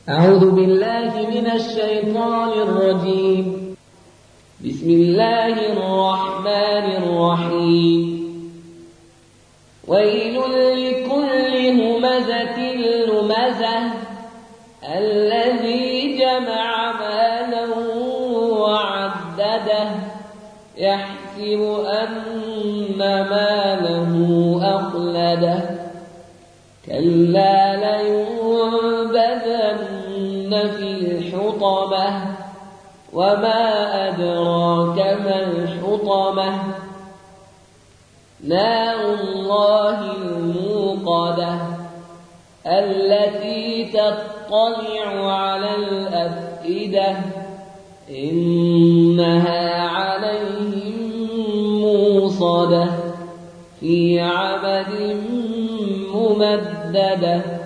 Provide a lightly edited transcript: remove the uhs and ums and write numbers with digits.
أعوذ بالله من الشيطان الرجيم. بسم الله الرحمن الرحيم. ويل لكل همزة لمزة الذي جمع مالا وعدده يحسب أن ماله أخلده كلا لينبذن في الحطمة وما أدراك ما الحطمة نار الله الموقدة التي تطلع على الأفئدة إنها عليهم موصدة في عمد ممددة.